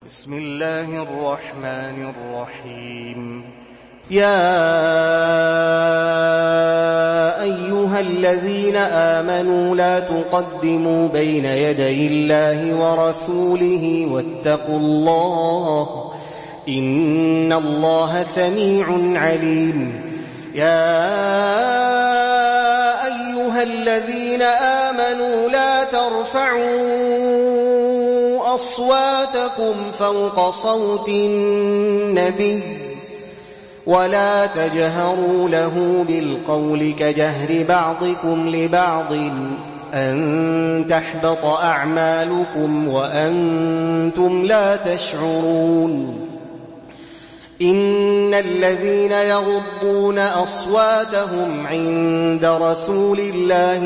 بسم الله الرحمن الرحيم. يا أيها الذين آمنوا لا تقدموا بين يدي الله ورسوله واتقوا الله إن الله سميع عليم. يا أيها الذين آمنوا لا ترفعوا أصواتكم فوق صوت النبي ولا تجهروا له بالقول كجهر بعضكم لبعض أن تحبط أعمالكم وأنتم لا تشعرون. إن الذين يغضون أصواتهم عند رسول الله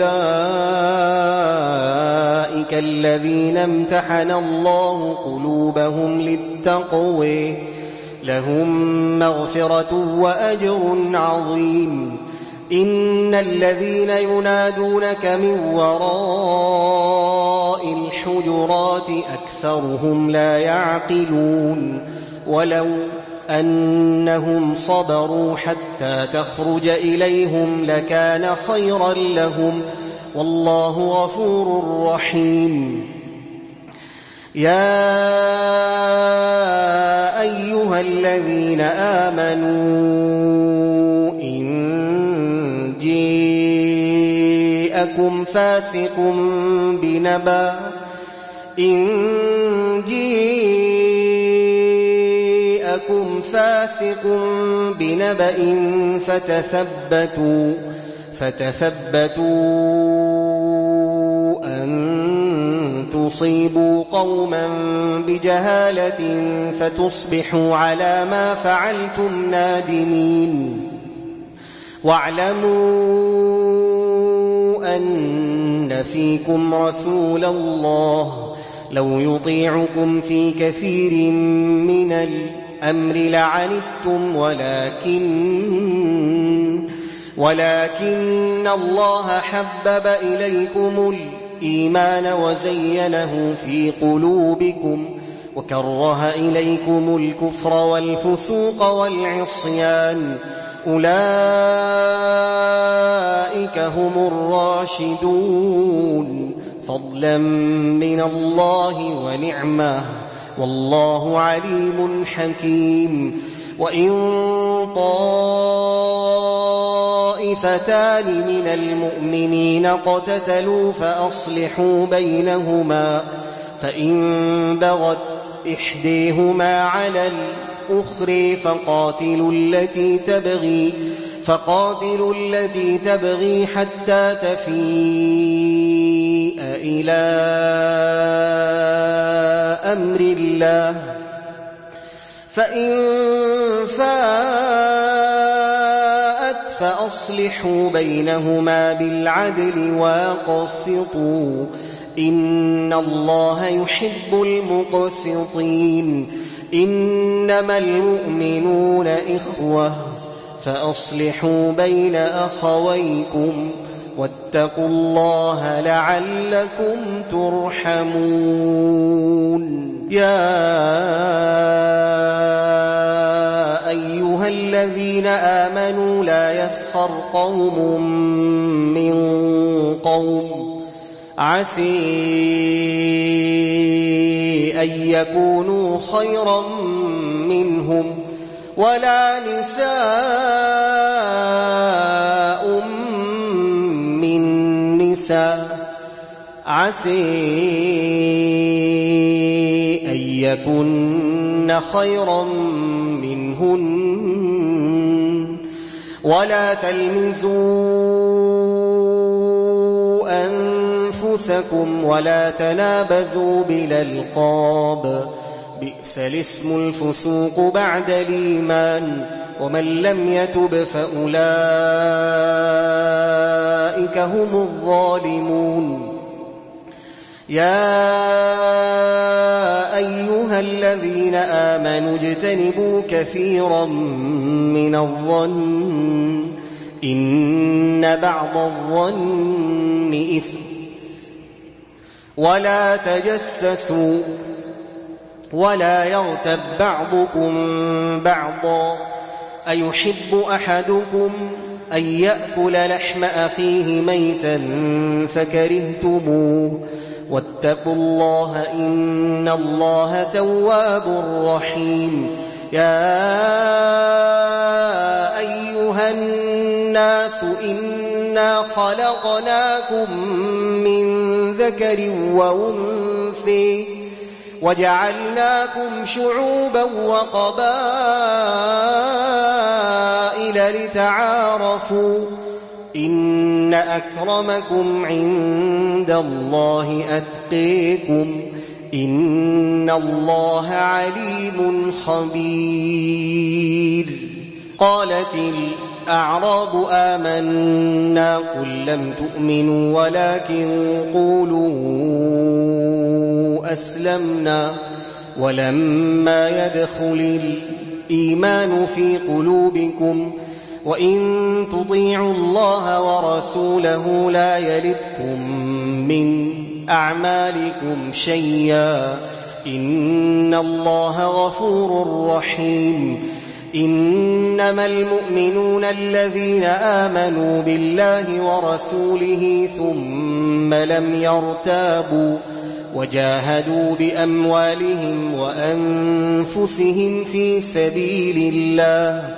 أولئك الذين امتحن الله قلوبهم للتقوى لهم مغفرة وأجر عظيم. إن الذين ينادونك من وراء الحجرات أكثرهم لا يعقلون. ولو أنهم صبروا حتى تخرج إليهم لكان خيرا لهم والله غفور رحيم. يا أيها الذين آمنوا إن جاءكم فاسق بنبأ فتثبتوا أن تصيبوا قوما بجهالة فتصبحوا على ما فعلتم نادمين. واعلموا أن فيكم رسول الله لو يطيعكم في كثير من الأمر لعنتم ولكن الله حبب إليكم الإيمان وزينه في قلوبكم وكره إليكم الكفر والفسوق والعصيان أولئك هم الراشدون فضلا من الله ونعمه والله عليم حكيم. وإن طائفتان من المؤمنين اقتتلوا فأصلحوا بينهما فإن بغت إحديهما على الأخرى فقاتلوا التي تبغي حتى تفيء إلى أمر الله فإن فاءت فأصلحوا بينهما بالعدل واقسطوا إن الله يحب المقسطين. إنما المؤمنون إخوة فأصلحوا بين أخويكم واتقوا الله لعلكم ترحمون. يا أيها الذين آمنوا لا يسخر قوم من قوم عسى أن يكونوا خيرا منهم ولا نساء من نساء عسى أن يكن خيرا منهن ولا تلمزوا أنفسكم ولا تنابزوا بالألقاب بئس الاسم الفسوق بعد الإيمان ومن لم يتب فأولئك هم الظالمون. يا أيها الذين آمنوا اجتنبوا كثيرا من الظن إن بعض الظن إثم ولا تجسسوا ولا يغتب بعضكم بعضا أيحب أحدكم أن يأكل لحم أخيه ميتا فكرهتموه واتقوا الله إن الله تواب رحيم يا أيها الناس إنا خلقناكم من ذكر وأنثى وجعلناكم شعوبا وقبائل لتعارفوا إن أكرمكم عند الله أتقيكم إن الله عليم خبير قالت الأعراب آمنا قل لم تؤمنوا ولكن قولوا أسلمنا ولما يدخل الإيمان في قلوبكم وإن تطيعوا الله ورسوله لا يلدكم من أعمالكم شيئا إن الله غفور رحيم إنما المؤمنون الذين آمنوا بالله ورسوله ثم لم يرتابوا وجاهدوا بأموالهم وأنفسهم في سبيل الله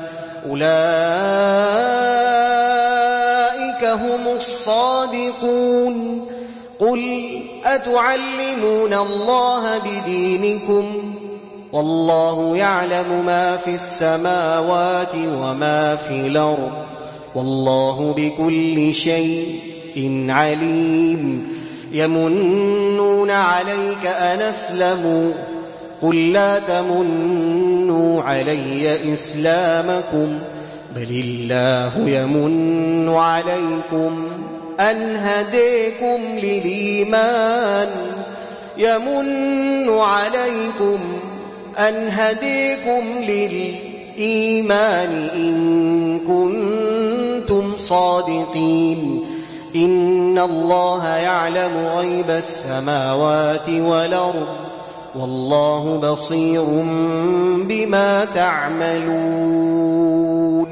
أولئك هم الصادقون قل أتعلمون الله بدينكم والله يعلم ما في السماوات وما في الأرض والله بكل شيء عليم يمنون عليك أن أسلموا قل لا تمنوا علي إسلامكم بل الله يمن عليكم أن هديكم للإيمان يمن عليكم أن هديكم للإيمان إن كنتم صادقين إن الله يعلم غيب السماوات والأرض والله بصير بما تعملون